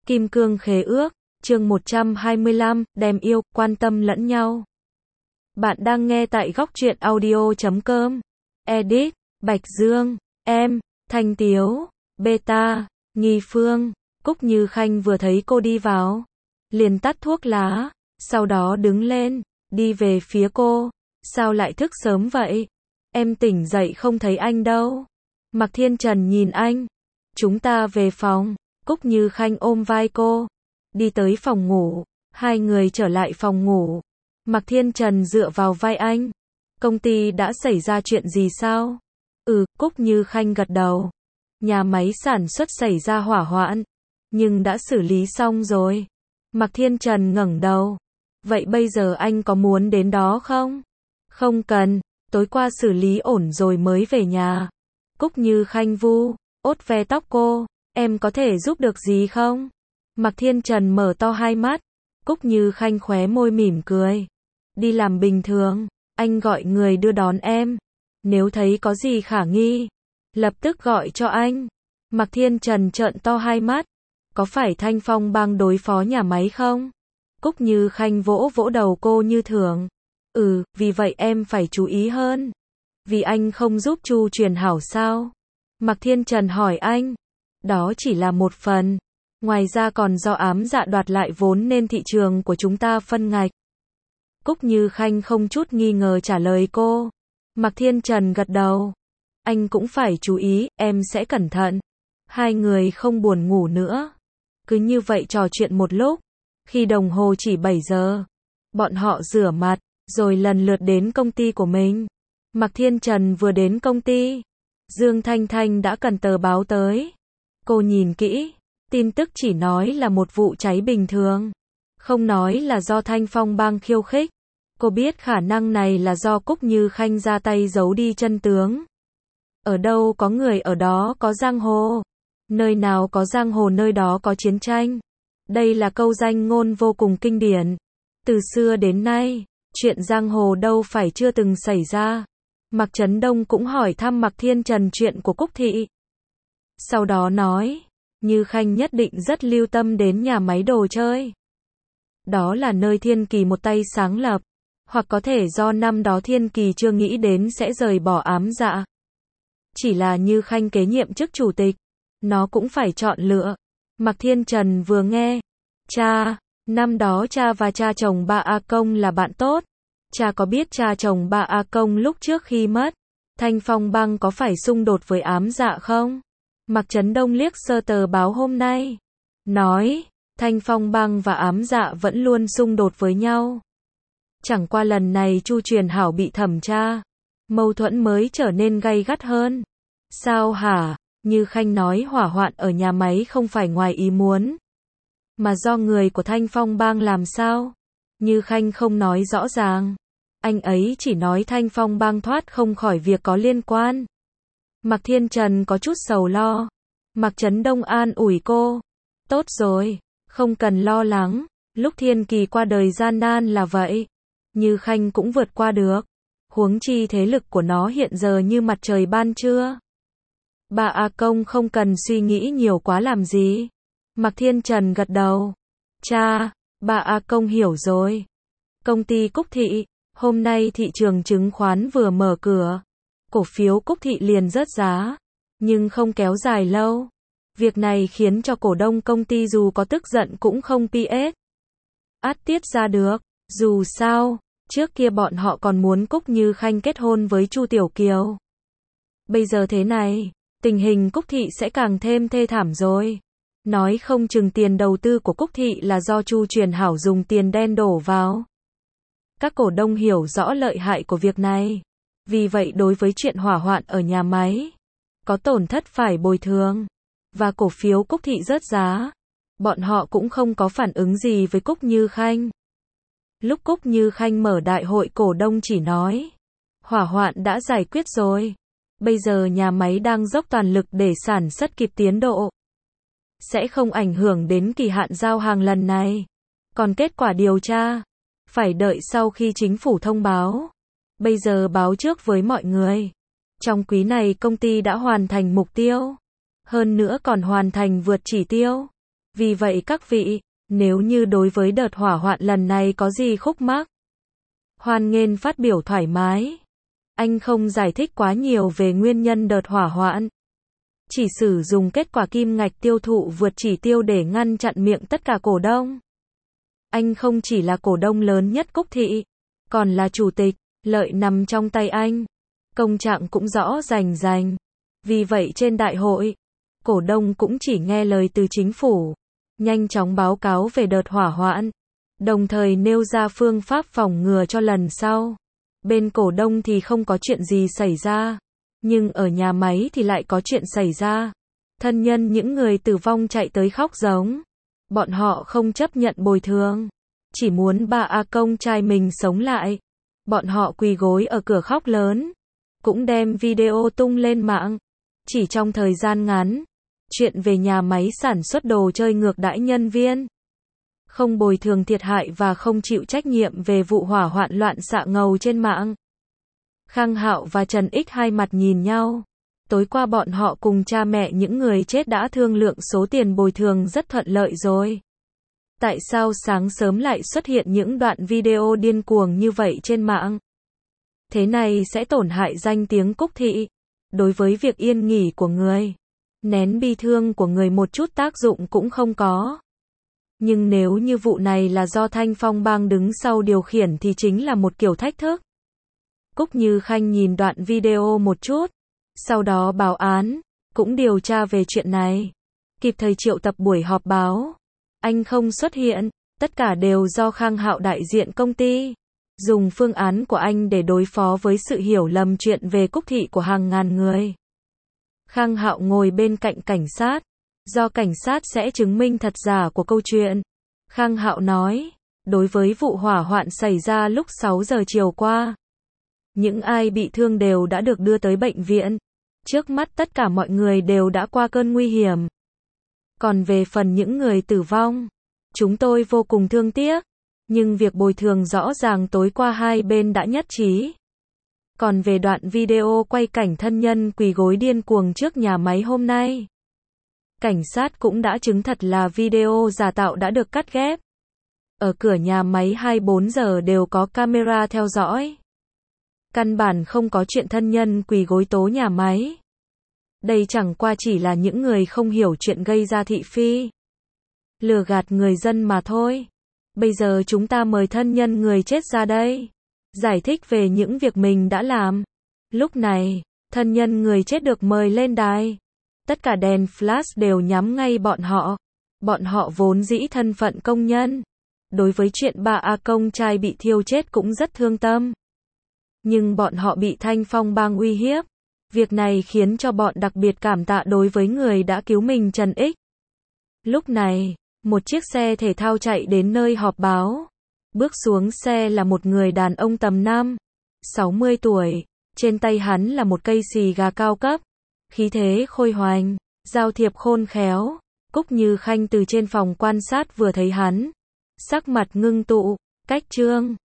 Kim cương khế ước, chương 125, đem yêu, quan tâm lẫn nhau. Bạn đang nghe tại góc truyện audio.com. Edit, Bạch Dương, em, Thanh Tiếu, Beta, Nghi Phương. Cúc Như Khanh vừa thấy cô đi vào, liền tắt thuốc lá, sau đó đứng lên, đi về phía cô. Sao lại thức sớm vậy? Em tỉnh dậy không thấy anh đâu. Mạc Thiên Trần nhìn anh. Chúng ta về phòng. Cúc Như Khanh ôm vai cô, đi tới phòng ngủ. Hai người trở lại phòng ngủ. Mạc Thiên Trần dựa vào vai anh. Công ty đã xảy ra chuyện gì sao? Cúc Như Khanh gật đầu. Nhà máy sản xuất xảy ra hỏa hoạn, nhưng đã xử lý xong rồi. Mạc Thiên Trần ngẩng đầu. Vậy bây giờ anh có muốn đến đó không? Không cần, tối qua xử lý ổn rồi mới về nhà. Cúc Như Khanh ốt ve tóc cô. Em có thể giúp được gì không? Mạc Thiên Trần mở to hai mắt. Cúc Như Khanh khóe môi mỉm cười. Đi làm bình thường, anh gọi người đưa đón em. Nếu thấy có gì khả nghi, lập tức gọi cho anh. Mạc Thiên Trần trợn to hai mắt. Có phải Thanh Phong bang đối phó nhà máy không? Cúc Như Khanh vỗ vỗ đầu cô như thường. Vì vậy em phải chú ý hơn. Vì anh không giúp Chu Truyền Hảo sao? Mạc Thiên Trần hỏi anh. Đó chỉ là một phần. Ngoài ra còn do ám dạ đoạt lại vốn nên thị trường của chúng ta phân ngạch. Cúc Như Khanh không chút nghi ngờ trả lời cô. Mạc Thiên Trần gật đầu. Anh cũng phải chú ý, em sẽ cẩn thận. Hai người không buồn ngủ nữa. Cứ như vậy trò chuyện một lúc. Khi đồng hồ chỉ 7 giờ, bọn họ rửa mặt, rồi lần lượt đến công ty của mình. Mạc Thiên Trần vừa đến công ty, Dương Thanh Thanh đã cầm tờ báo tới. Cô nhìn kỹ, tin tức chỉ nói là một vụ cháy bình thường, không nói là do Thanh Phong bang khiêu khích. Cô biết khả năng này là do Cúc Như Khanh ra tay giấu đi chân tướng. Ở đâu có người ở đó có giang hồ. Nơi nào có giang hồ nơi đó có chiến tranh. Đây là câu danh ngôn vô cùng kinh điển. Từ xưa đến nay, chuyện giang hồ đâu phải chưa từng xảy ra. Mạc Chấn Đông cũng hỏi thăm Mạc Thiên Trần chuyện của Cúc Thị. Sau đó nói, Như Khanh nhất định rất lưu tâm đến nhà máy đồ chơi. Đó là nơi Thiên Kỳ một tay sáng lập. Hoặc có thể do năm đó Thiên Kỳ chưa nghĩ đến sẽ rời bỏ ám dạ. Chỉ là Như Khanh kế nhiệm chức chủ tịch, nó cũng phải chọn lựa. Mạc Thiên Trần vừa nghe. Cha, năm đó cha và cha chồng Ba A Công là bạn tốt. Cha có biết cha chồng Ba A Công lúc trước khi mất, Thanh Phong bang có phải xung đột với ám dạ không? Mạc Chấn Đông liếc sơ tờ báo hôm nay. Nói, Thanh Phong bang và ám dạ vẫn luôn xung đột với nhau. Chẳng qua lần này Chu Truyền Hảo bị thẩm tra, mâu thuẫn mới trở nên gay gắt hơn. Sao hả? Như Khanh nói hỏa hoạn ở nhà máy không phải ngoài ý muốn, mà do người của Thanh Phong bang làm sao? Như Khanh không nói rõ ràng. Anh ấy chỉ nói Thanh Phong bang thoát không khỏi việc có liên quan. Mạc Thiên Trần có chút sầu lo. Mạc Chấn Đông an ủi cô. Tốt rồi, không cần lo lắng. Lúc Thiên Kỳ qua đời gian nan là vậy. Như Khanh cũng vượt qua được. Huống chi thế lực của nó hiện giờ như mặt trời ban trưa. Bà A Công không cần suy nghĩ nhiều quá làm gì. Mạc Thiên Trần gật đầu. Cha, bà A Công hiểu rồi. Công ty Cúc Thị, hôm nay thị trường chứng khoán vừa mở cửa. Cổ phiếu Cúc Thị liền rớt giá, nhưng không kéo dài lâu. Việc này khiến cho cổ đông công ty dù có tức giận cũng không PS. Tiết ra được. Dù sao, trước kia bọn họ còn muốn Cúc Như Khanh kết hôn với Chu Tiểu Kiều. Bây giờ thế này, tình hình Cúc Thị sẽ càng thêm thê thảm rồi. Nói không chừng tiền đầu tư của Cúc Thị là do Chu Truyền Hảo dùng tiền đen đổ vào. Các cổ đông hiểu rõ lợi hại của việc này. Vì vậy đối với chuyện hỏa hoạn ở nhà máy, có tổn thất phải bồi thường. Và cổ phiếu Cúc Thị rớt giá, bọn họ cũng không có phản ứng gì với Cúc Như Khanh. Lúc Cúc Như Khanh mở đại hội cổ đông chỉ nói, hỏa hoạn đã giải quyết rồi. Bây giờ nhà máy đang dốc toàn lực để sản xuất kịp tiến độ. Sẽ không ảnh hưởng đến kỳ hạn giao hàng lần này. Còn kết quả điều tra, phải đợi sau khi chính phủ thông báo. Bây giờ báo trước với mọi người. Trong quý này công ty đã hoàn thành mục tiêu. Hơn nữa còn hoàn thành vượt chỉ tiêu. Vì vậy các vị, nếu như đối với đợt hỏa hoạn lần này có gì khúc mắc, hoan nghênh phát biểu thoải mái. Anh không giải thích quá nhiều về nguyên nhân đợt hỏa hoạn. Chỉ sử dụng kết quả kim ngạch tiêu thụ vượt chỉ tiêu để ngăn chặn miệng tất cả cổ đông. Anh không chỉ là cổ đông lớn nhất Cúc Thị, còn là chủ tịch, lợi nằm trong tay anh. Công trạng cũng rõ rành. Vì vậy trên đại hội, cổ đông cũng chỉ nghe lời từ chính phủ, nhanh chóng báo cáo về đợt hỏa hoạn, đồng thời nêu ra phương pháp phòng ngừa cho lần sau. Bên cổ đông thì không có chuyện gì xảy ra, nhưng ở nhà máy thì lại có chuyện xảy ra. Thân nhân những người tử vong chạy tới khóc giống. Bọn họ không chấp nhận bồi thường, chỉ muốn bà A Công trai mình sống lại. Bọn họ quỳ gối ở cửa khóc lớn, cũng đem video tung lên mạng. Chỉ trong thời gian ngắn, chuyện về nhà máy sản xuất đồ chơi ngược đãi nhân viên, không bồi thường thiệt hại và không chịu trách nhiệm về vụ hỏa hoạn loạn xạ ngầu trên mạng. Khang Hạo và Trần Ích hai mặt nhìn nhau. Tối qua bọn họ cùng cha mẹ những người chết đã thương lượng số tiền bồi thường rất thuận lợi rồi. Tại sao sáng sớm lại xuất hiện những đoạn video điên cuồng như vậy trên mạng? Thế này sẽ tổn hại danh tiếng Cúc Thị. Đối với việc yên nghỉ của người, nén bi thương của người một chút tác dụng cũng không có. Nhưng nếu như vụ này là do Thanh Phong Bang đứng sau điều khiển thì chính là một kiểu thách thức. Cúc Như Khanh nhìn đoạn video một chút. Sau đó báo án cũng điều tra về chuyện này, kịp thời triệu tập buổi họp báo. Anh không xuất hiện, tất cả đều do Khang Hạo đại diện công ty, dùng phương án của anh để đối phó với sự hiểu lầm chuyện về Cúc Thị của hàng ngàn người. Khang Hạo ngồi bên cạnh cảnh sát, do cảnh sát sẽ chứng minh thật giả của câu chuyện. Khang Hạo nói, đối với vụ hỏa hoạn xảy ra lúc 6 giờ chiều qua, những ai bị thương đều đã được đưa tới bệnh viện. Trước mắt tất cả mọi người đều đã qua cơn nguy hiểm. Còn về phần những người tử vong, chúng tôi vô cùng thương tiếc, nhưng việc bồi thường rõ ràng tối qua hai bên đã nhất trí. Còn về đoạn video quay cảnh thân nhân quỳ gối điên cuồng trước nhà máy hôm nay, cảnh sát cũng đã chứng thật là video giả tạo đã được cắt ghép. Ở cửa nhà máy 24 giờ đều có camera theo dõi. Căn bản không có chuyện thân nhân quỳ gối tố nhà máy. Đây chẳng qua chỉ là những người không hiểu chuyện gây ra thị phi, lừa gạt người dân mà thôi. Bây giờ chúng ta mời thân nhân người chết ra đây, giải thích về những việc mình đã làm. Lúc này, thân nhân người chết được mời lên đài. Tất cả đèn flash đều nhắm ngay bọn họ. Bọn họ vốn dĩ thân phận công nhân. Đối với chuyện bà A Công trai bị thiêu chết cũng rất thương tâm. Nhưng bọn họ bị Thanh Phong Bang uy hiếp. Việc này khiến cho bọn đặc biệt cảm tạ đối với người đã cứu mình Trần Ích. Lúc này, một chiếc xe thể thao chạy đến nơi họp báo. Bước xuống xe là một người đàn ông tầm 60 tuổi. Trên tay hắn là một cây xì gà cao cấp. Khí thế khôi hoành, giao thiệp khôn khéo. Cúc Như Khanh từ trên phòng quan sát vừa thấy hắn, sắc mặt ngưng tụ. Cách Trương